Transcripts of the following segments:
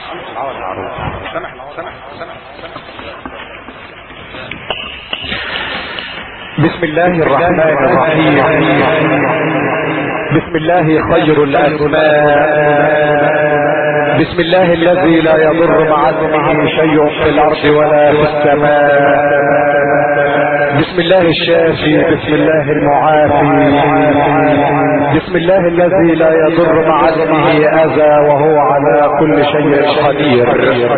بسم الله الرحمن الرحيم. بسم الله خير الأسماء. بسم الله الذي لا يضر مع اسمه شيء في الأرض ولا في السماء. بسم الله الشافي. بسم الله المعافي. بسم الله الذي لا يضر مع اسمه أذى وهو على كل شيء قدير.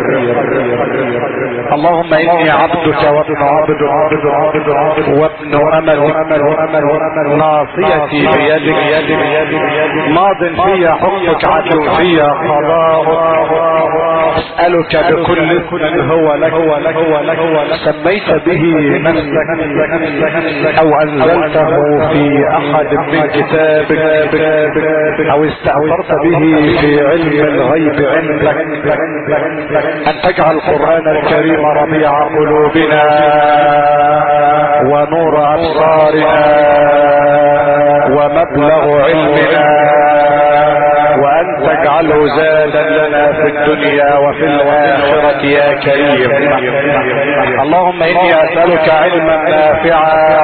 اللهم إني عبدك وابن عبدك وابن أمل ناصيتي بيدك ماض في حكمك عدل في قضاءك. أسألك بكل اسم هو لك سميت به نفسك أو أنزلته في أحد من كتابك أو استأثرت به في علم الغيب عندك أن تجعل القرآن الكريم ربيع قلوبنا ونور أبصارنا ومبلغ علمنا، وأن تجعله زادا لنا في الدنيا وفي الآخرة يا كريم. اللهم إني أسألك علما نافعا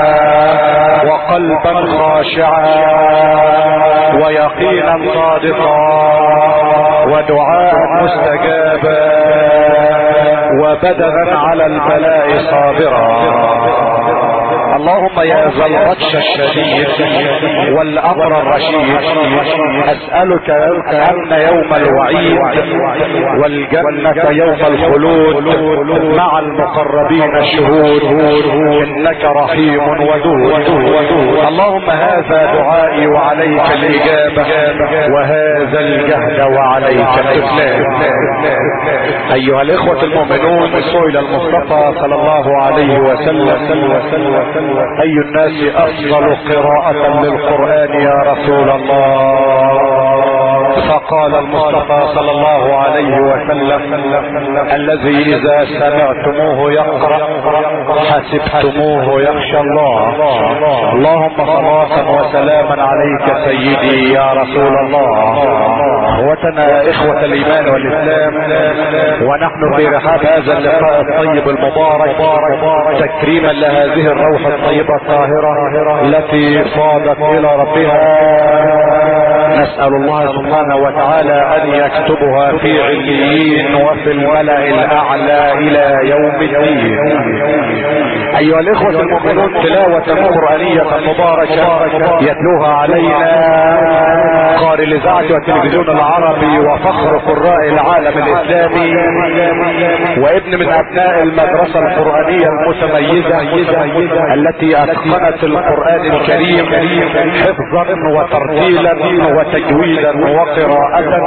وقلبا خاشعا ويقينا صادقا ودعاء مستجابا وبدنا على البلاء صابرا. اللهم يا ذا البطش الشديد والأمر الرشيد، أسألك الأمن يوم الوعيد والجنة يوم الخلود مع المقربين الشهود، إنك رحيم ودود. اللهم هذا دعائي وعليك الإجابة، وهذا الجهد وعليك الإفلام. أيها الإخوة المؤمنون، سئل المصطفى صلى الله عليه وسلم أي الناس أفضل قراءة للقرآن يا رسول الله؟ فقال المصطفى صلى الله عليه وسلم الذي إذا سمعتموه يقرأ حسبتموه يخشى الله. اللهم صلاة وسلاما عليك سيدي يا رسول الله. اخوتنا إخوة الإيمان والإسلام، ونحن في رحاب هذا اللقاء الطيب المبارك تكريما لهذه الروح الطيبة الطاهرة التي صادت إلى ربها، نسأل الله سبحانه وتعالى أن يكتبها في عليين وفي الملأ الأعلى إلى يوم الدين. أيها الإخوة المؤمنون، تلاوة قرآنية مباركة يتلوها علينا قارئ الإذاعة والتلفزيون العربي وفخر قراء العالم الإسلامي، وابن من أبناء المدرسة القرآنية المتميزة التي أتقنت القرآن الكريم حفظا وترتيلا وتجويدا وقراءة،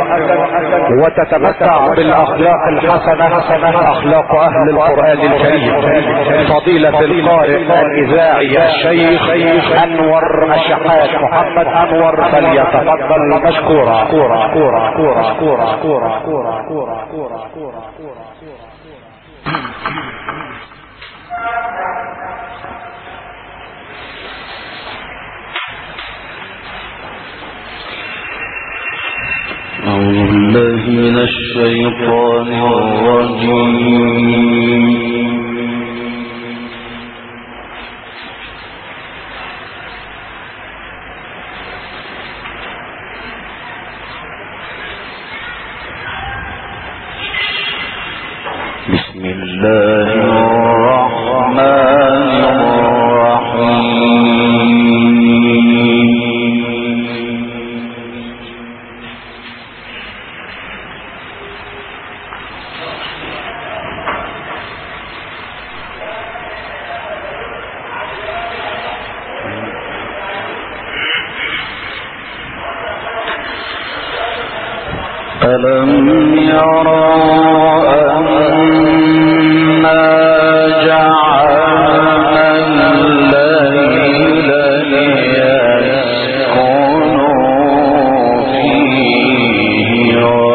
وتتمتع بالأخلاق الحسنة أخلاق أهل القرآن الكريم. فضيلة القارئ الإذاعي الشيخ أنور الشحات محمد أنور فليتفضل مشكورا. أعوذ بالله من الشيطان الرجيم. بسم الله الرحمن ألم يروا أنا جعلنا الليل ليسكنوا فيه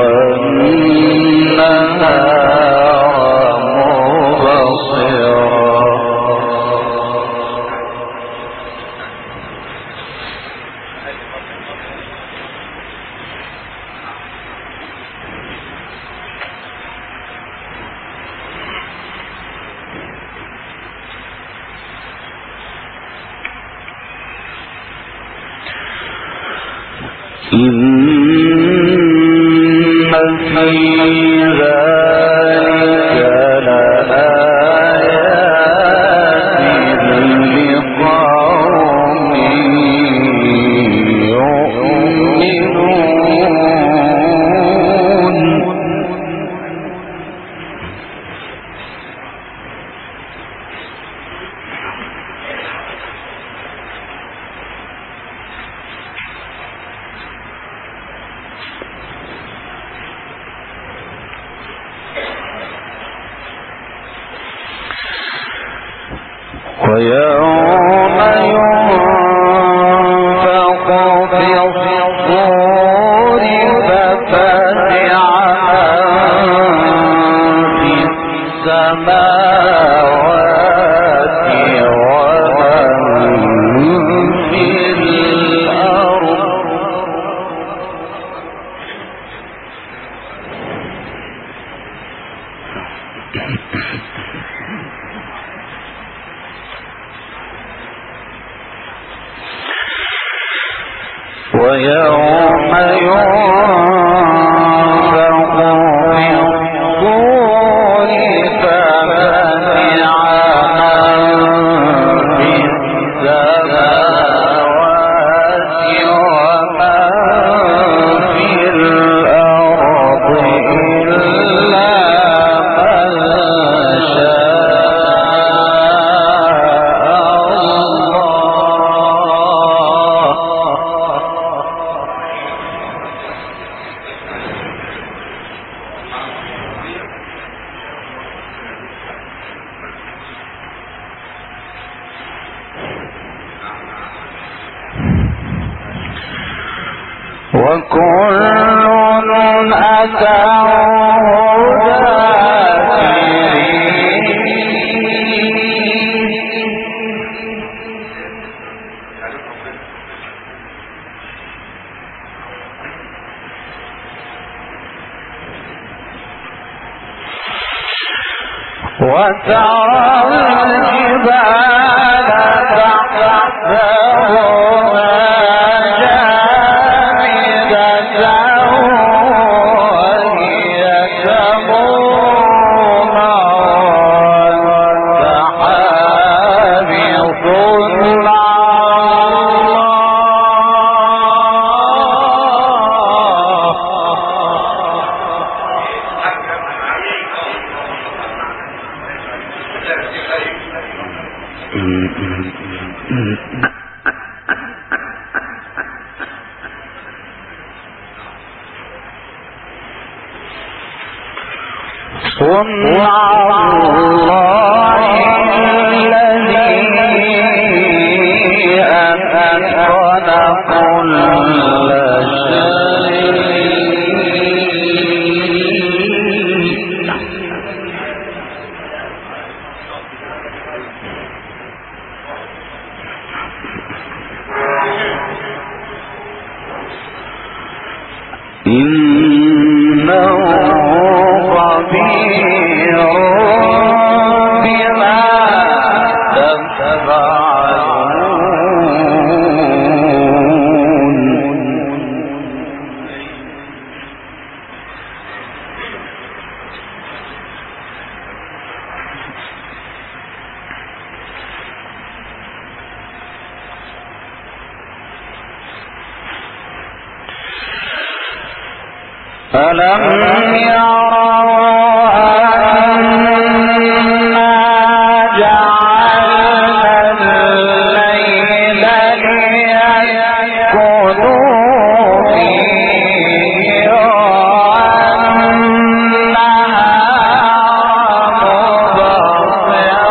والنهار مبصرا. ويوم ينفخ في الصور ففزع من في السماوات ومن في الأرض ويوم ينفخ في الصور ففزع من في السماوات ومن في الأرض إلا من وكل أتوه وترى الجبال تحسبها صنع الله الذي أتقن كل شيء إنه خبير بما تفعلون ألم يروا أنا جعلنا الليل ليسكنوا فيه والنهار مبصرا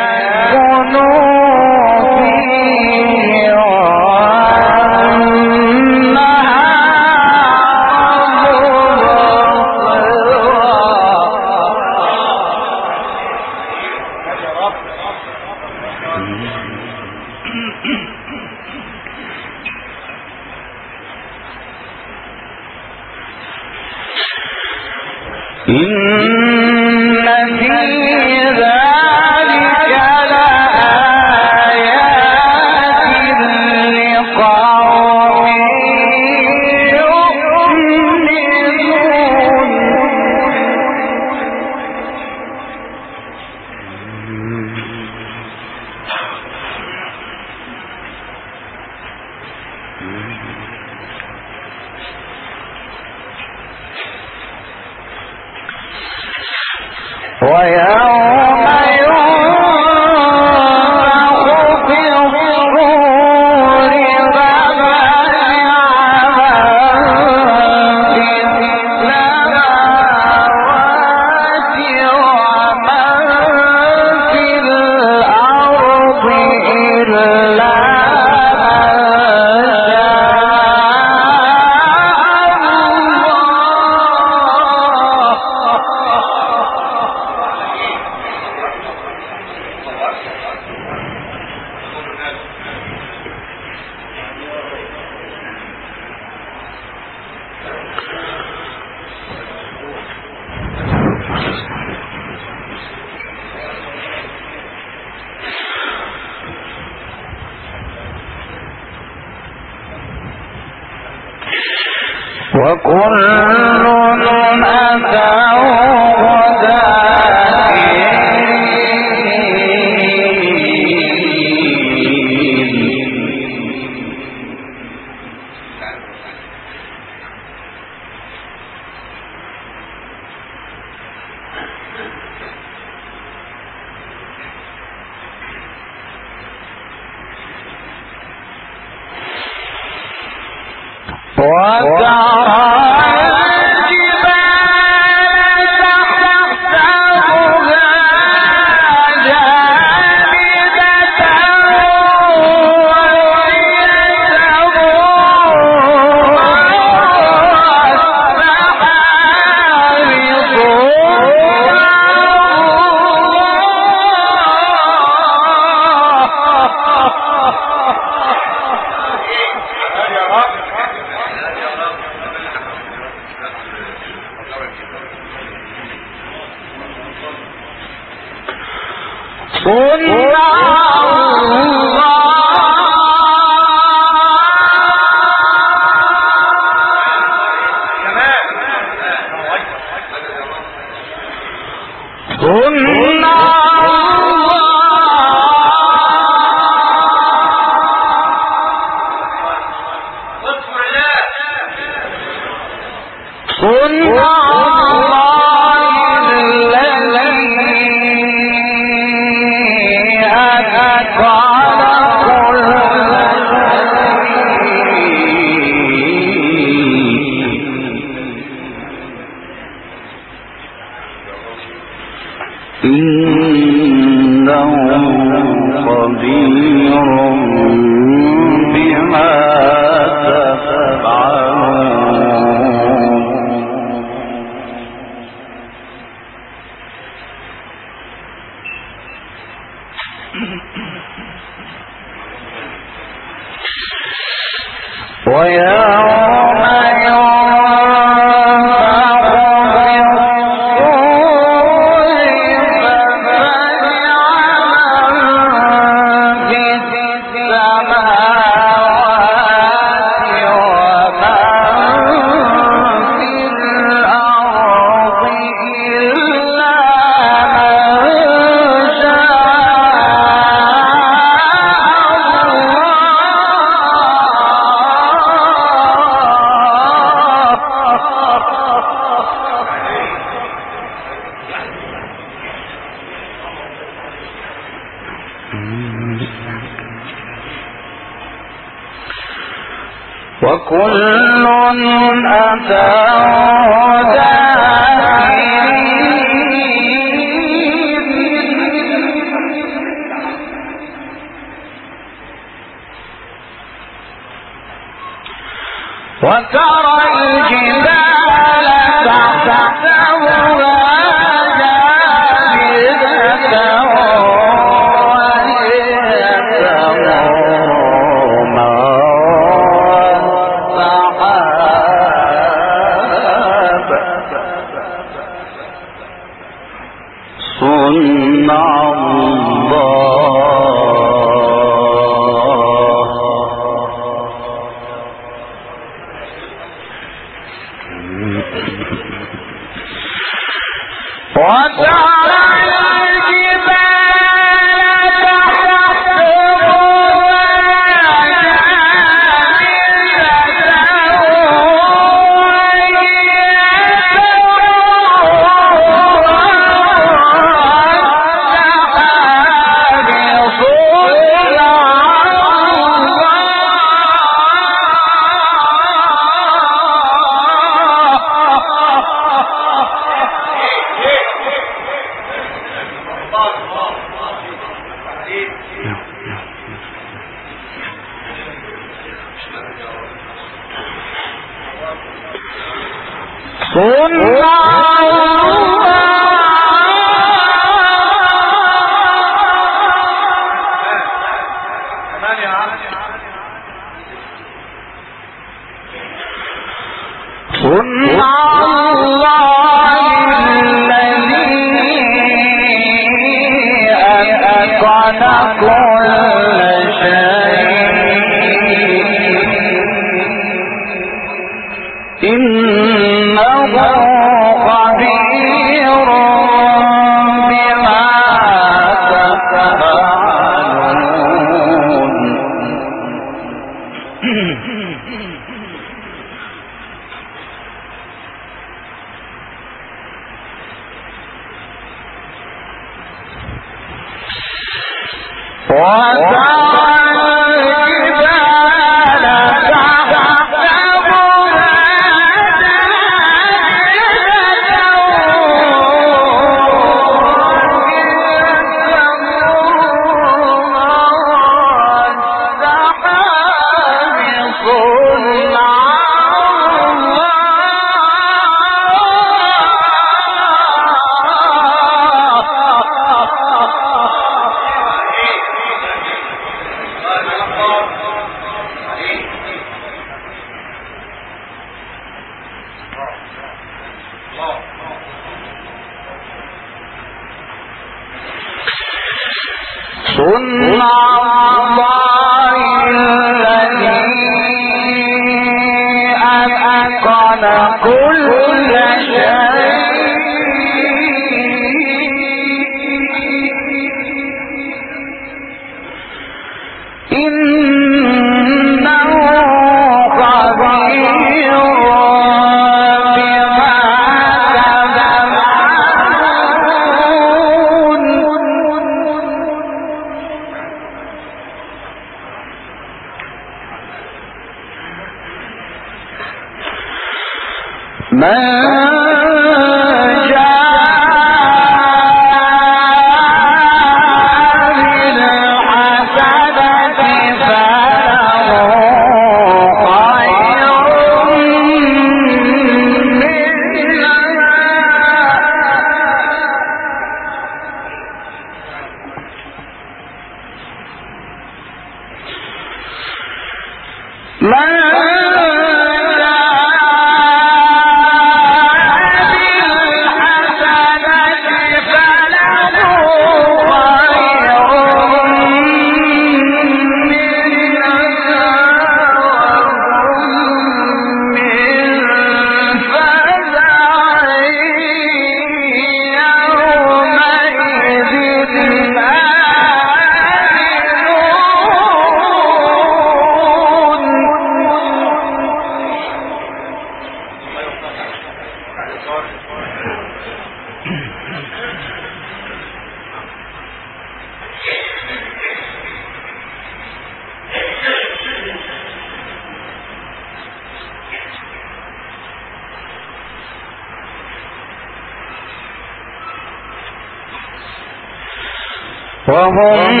وهم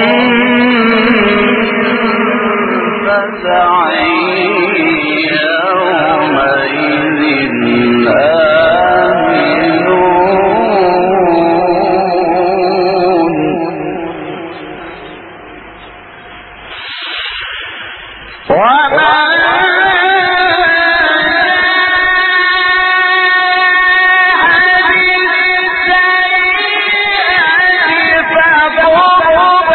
فزعين يومئذ آمنون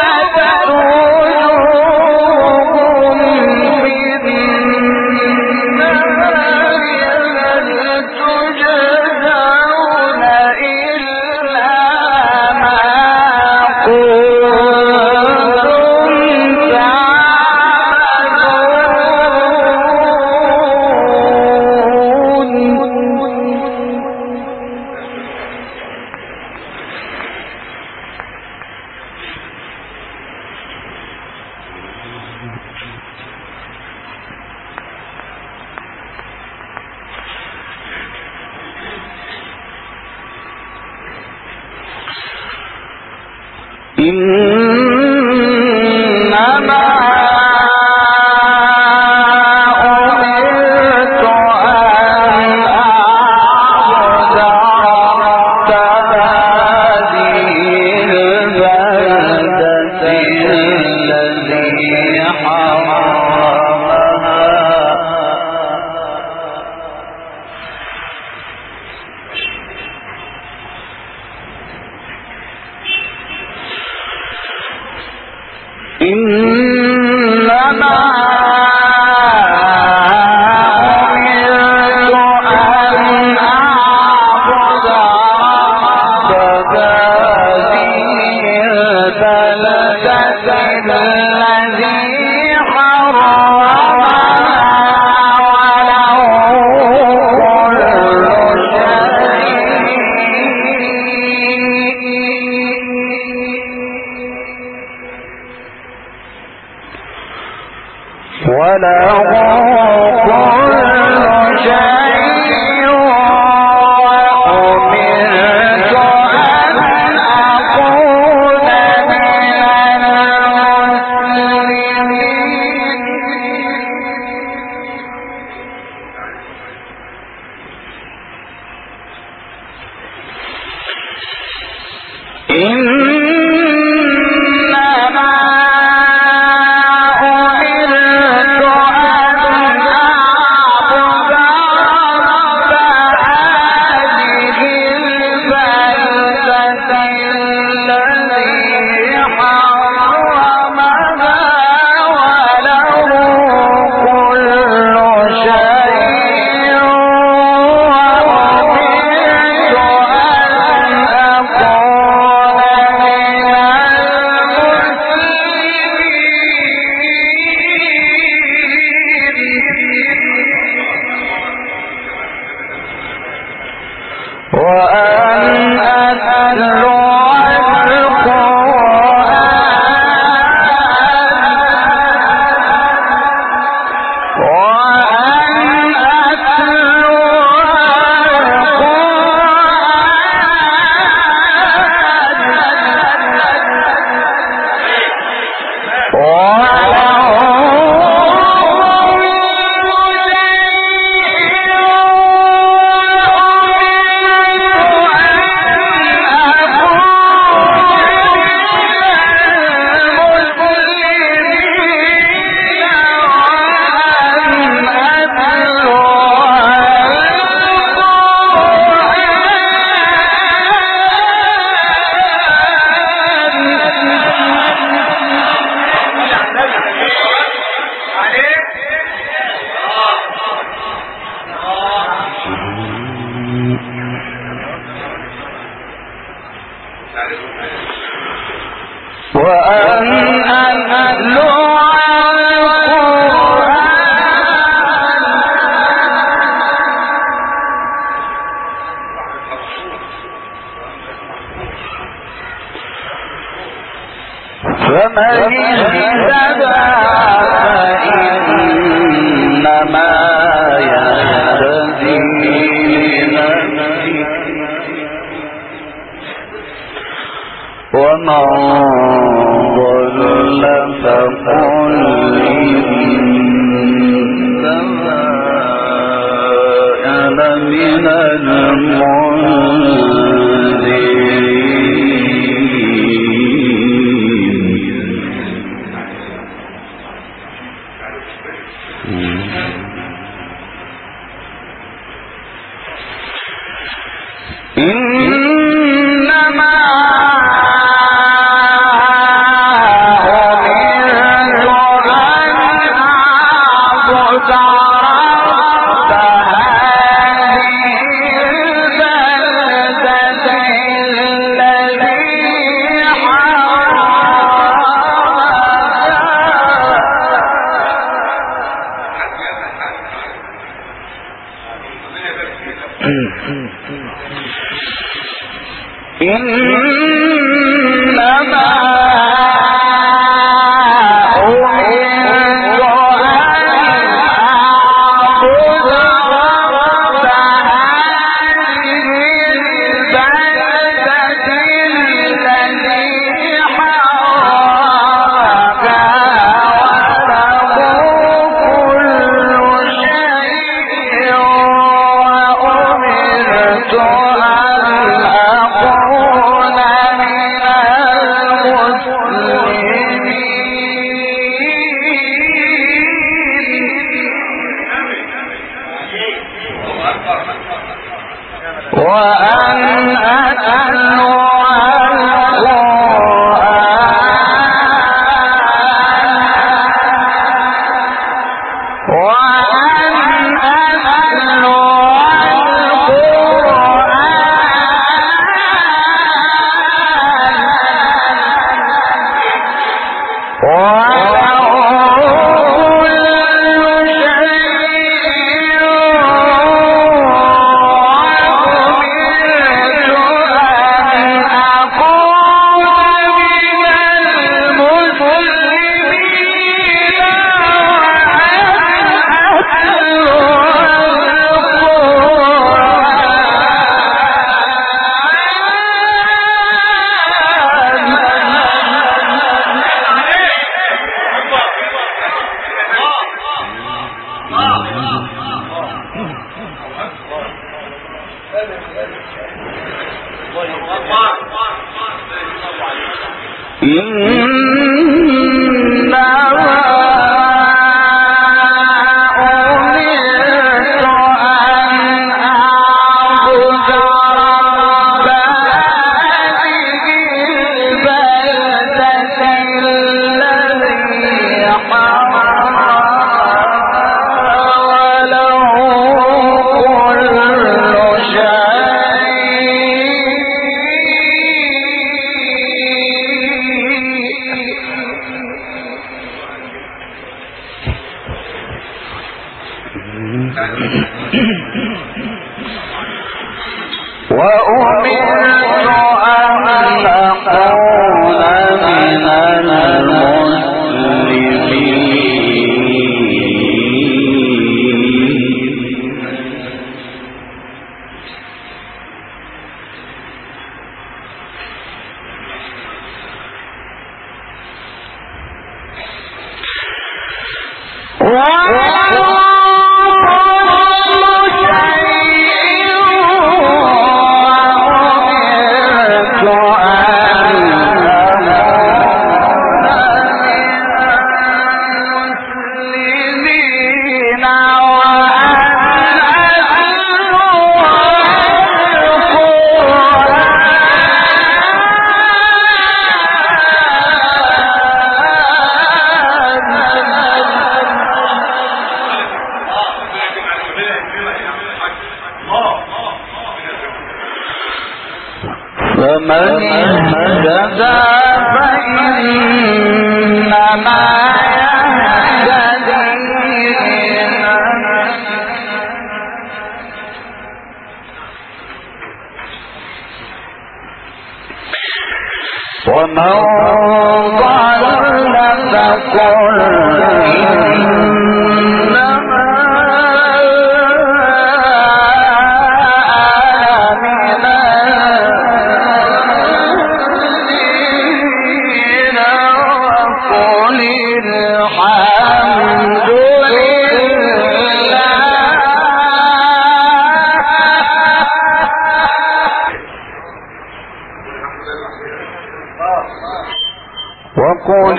وقل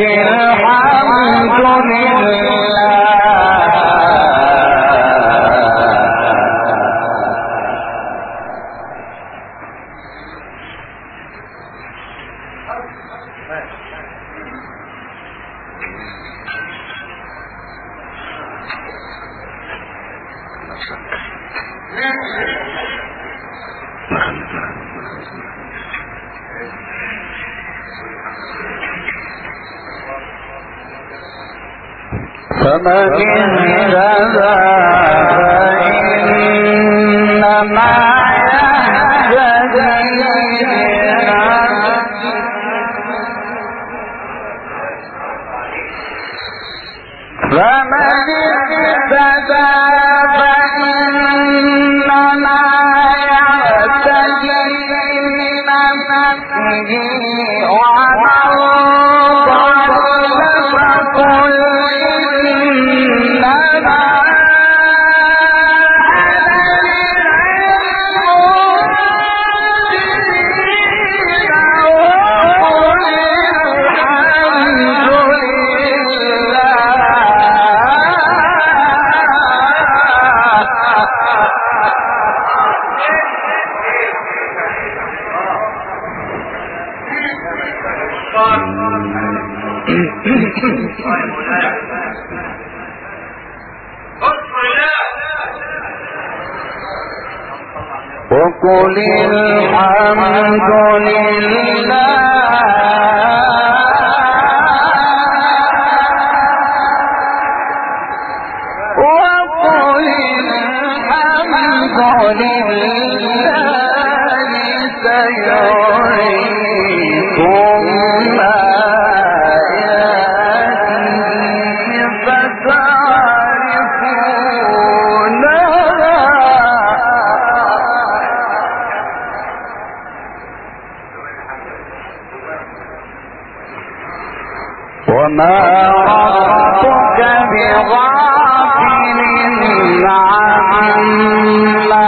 الحمد فمن اهتدى فإنما وقل الحمد لله وقل الحمد لله سيريكم آياته فتعرفونها وما ربك بغافل عما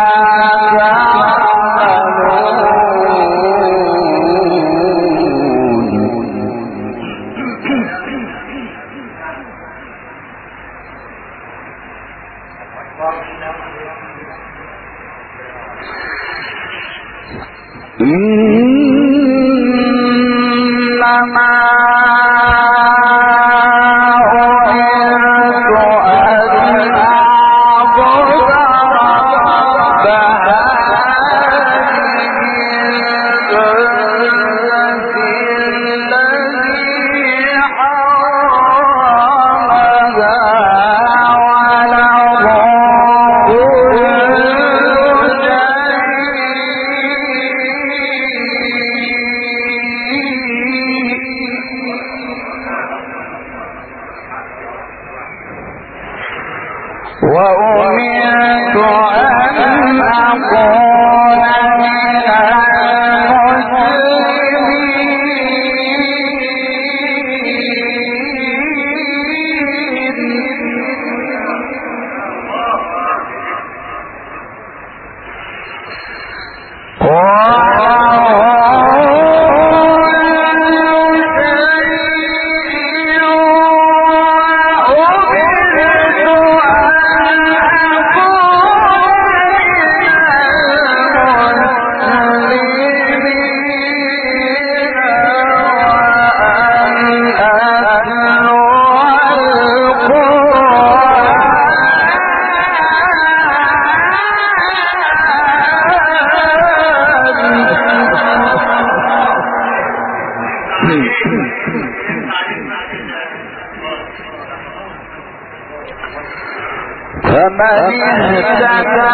إنما وأمرت أن أكون من فمن اهتدى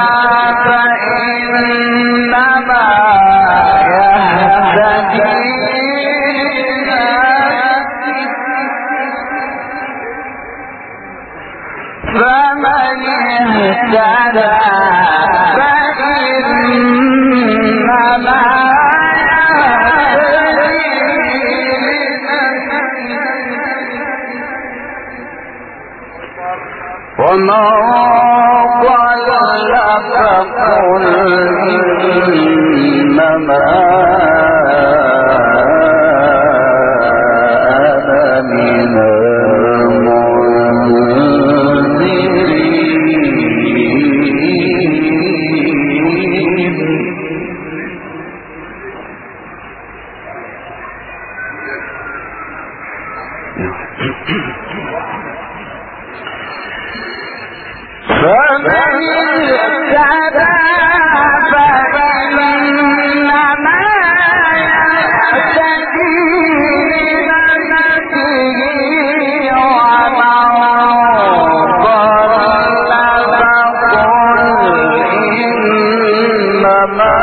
فإنما يهتدي فمن اهتدى فإنما ومن ضل فقل إنما أنا من فمن اهتدى فإنما يهتدي لنفسه ومن ضل فقل إنما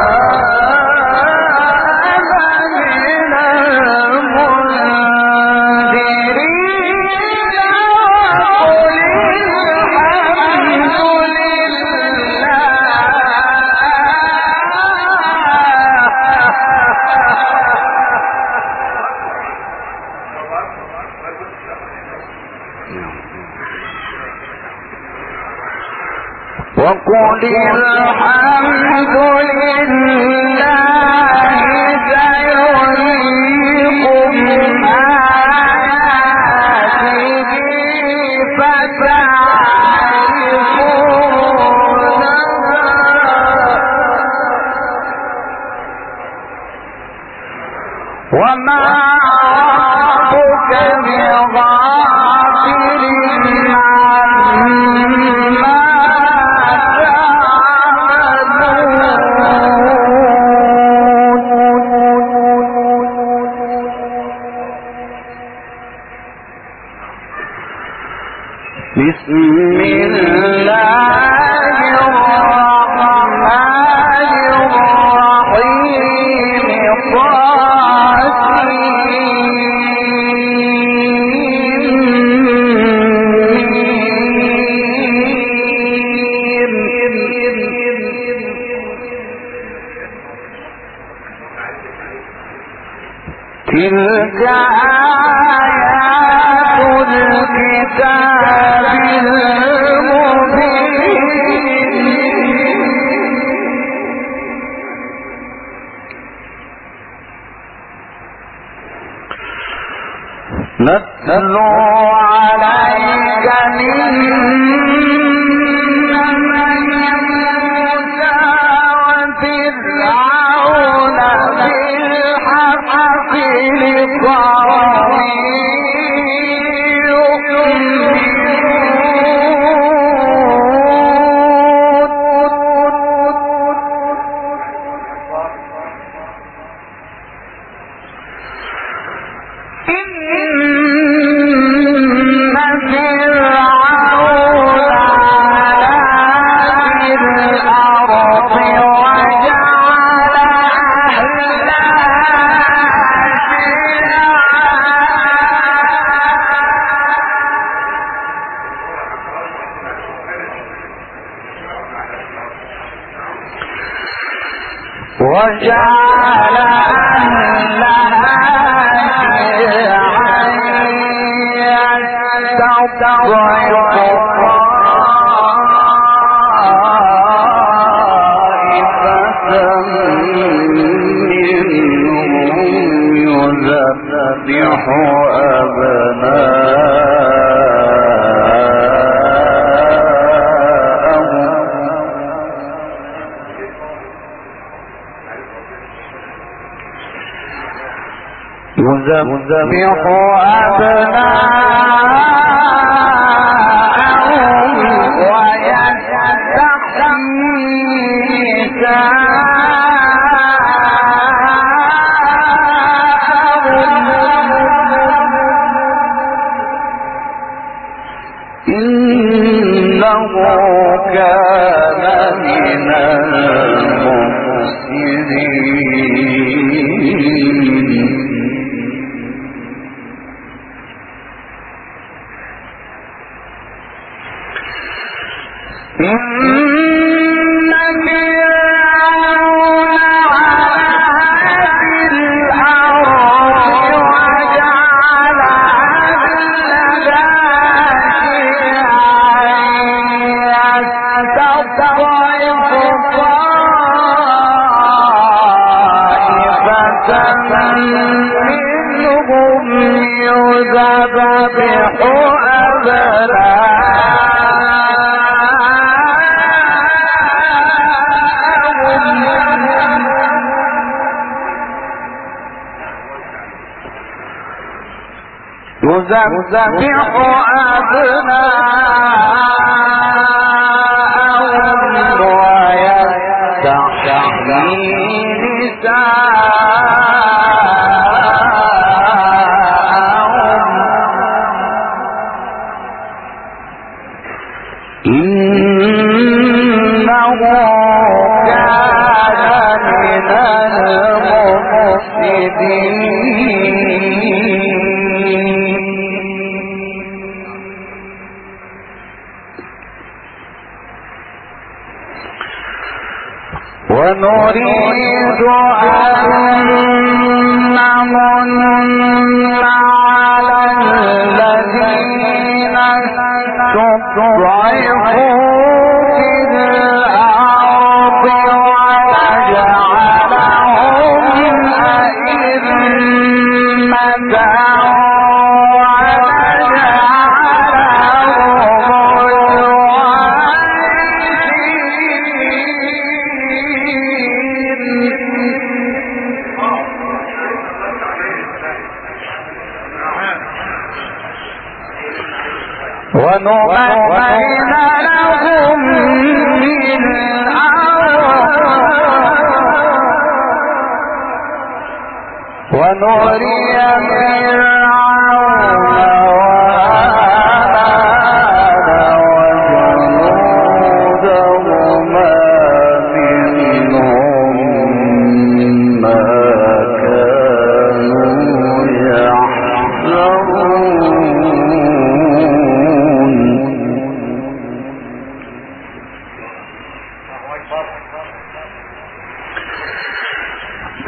وقل الحمد لله سيريكم آياته فتعرفونها وما تلك آيات الكتاب المبين نتلو عليك من وجعل أهلها شيعا يستضعف طائفة منهم يذبح يذبح أبناءهم ويستحيي نساءهم إنه كان من المفسدين يذبح أبناءهم ويستحيي نساءهم إنه كان من المفسدين ونريد أن نمن على الذين استضعفوا في الأرض ونجعلهم أئمة ونمكن لهم في الأرض ونري فرعون وهامان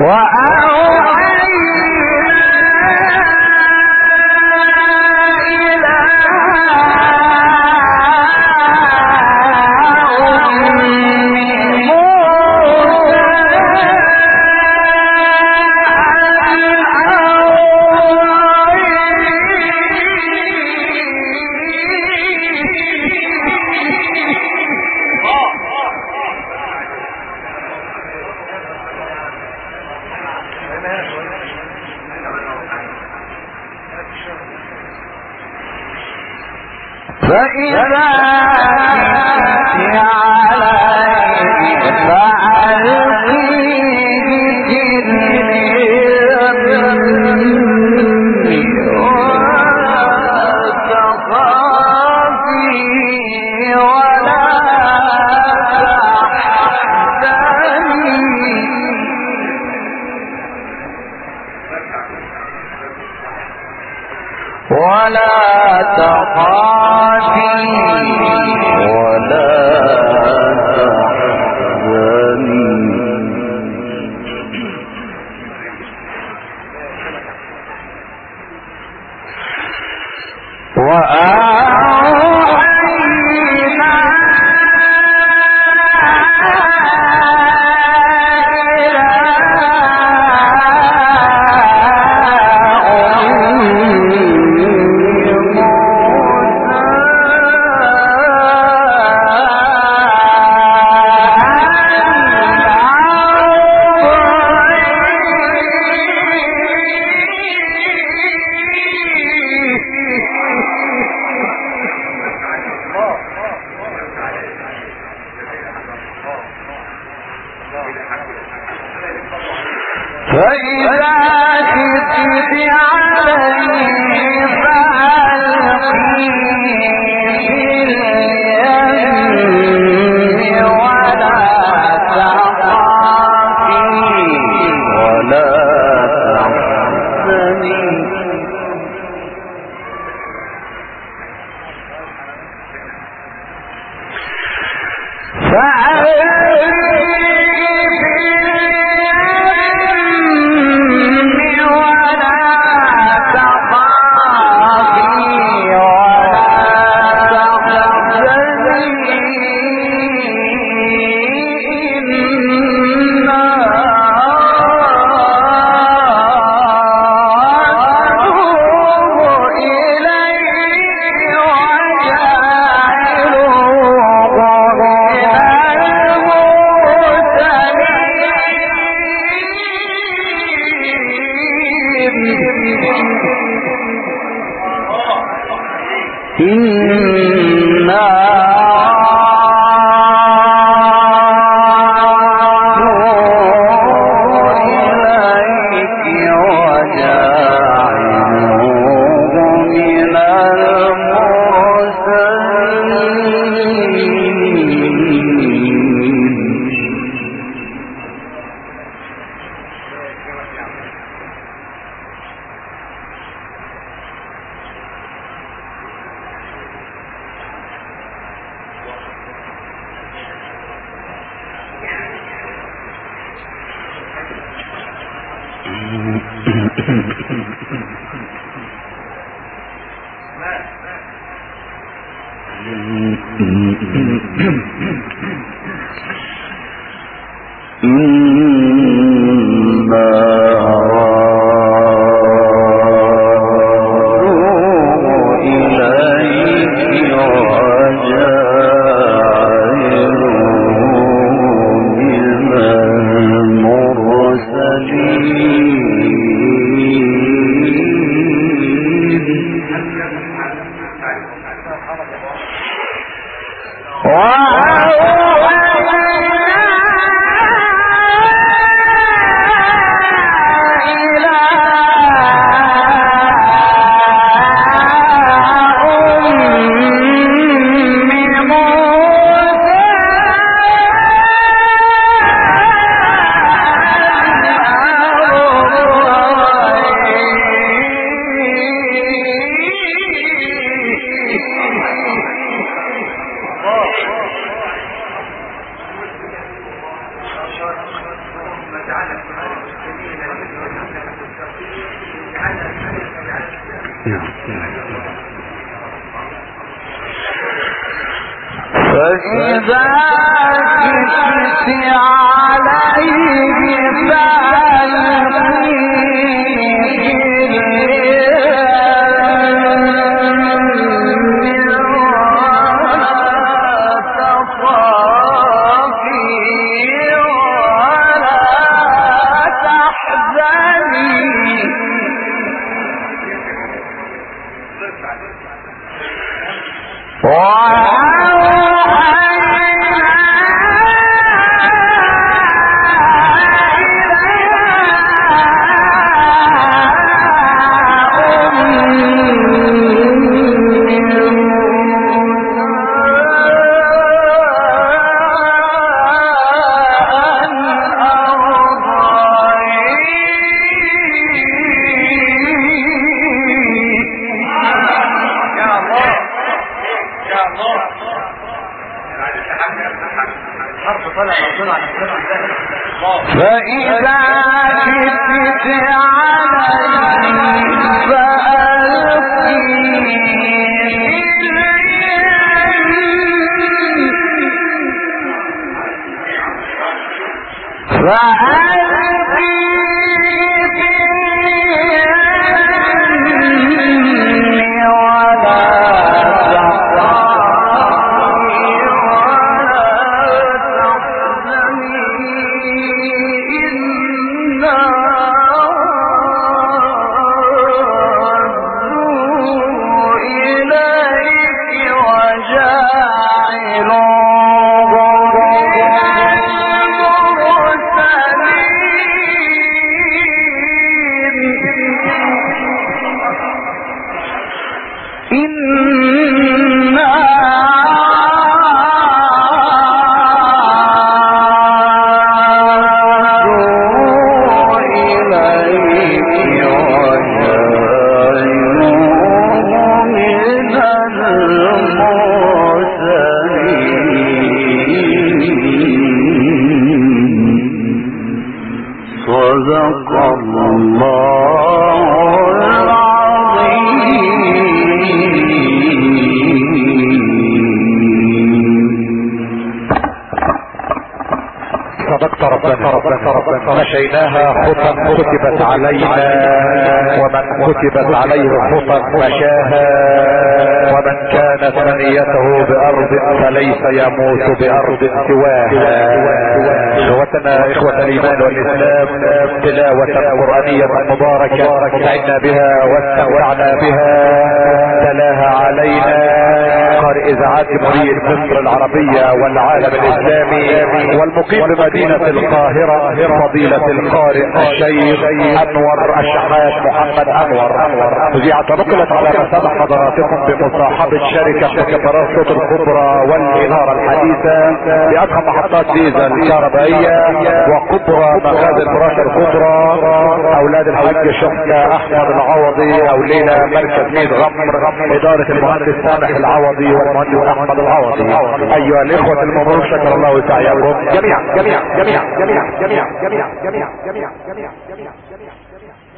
تعالى فإذا كشفت عليه مشيناها خطا كتبت علينا ومن كتبت عليه خطا مشاها ومن كانت منيته بأرض فليس يموت بأرض سواها. اخوتنا اخوة الايمان والاسلام، تلاوة قرآنية مباركة سعدنا بها واستمتعنا بها، تلاها علينا قارئ اذاعات جمهورية مصر العربية والعالم الاسلامي والمقيم بمدينة القاهرة فضيلة القارئ الشيخ انور الشحات محمد انور. وزيعة نقلت على مسامع حضراتكم بمصاحبة شركة مكبرات صوت الكبرى والإنارة الحديثة بأضخم محطات ديزل الكهربائية وكبرى مخازن فراش الكبرى، أولاد الحاج شفنا أحمد العوضي، أولينا مركز ميد غمر، إدارة المهندس سامح العوضي والمهندس أحمد العوضي. أيها الإخوة المبروك، شكر الله سعيكم جميعا.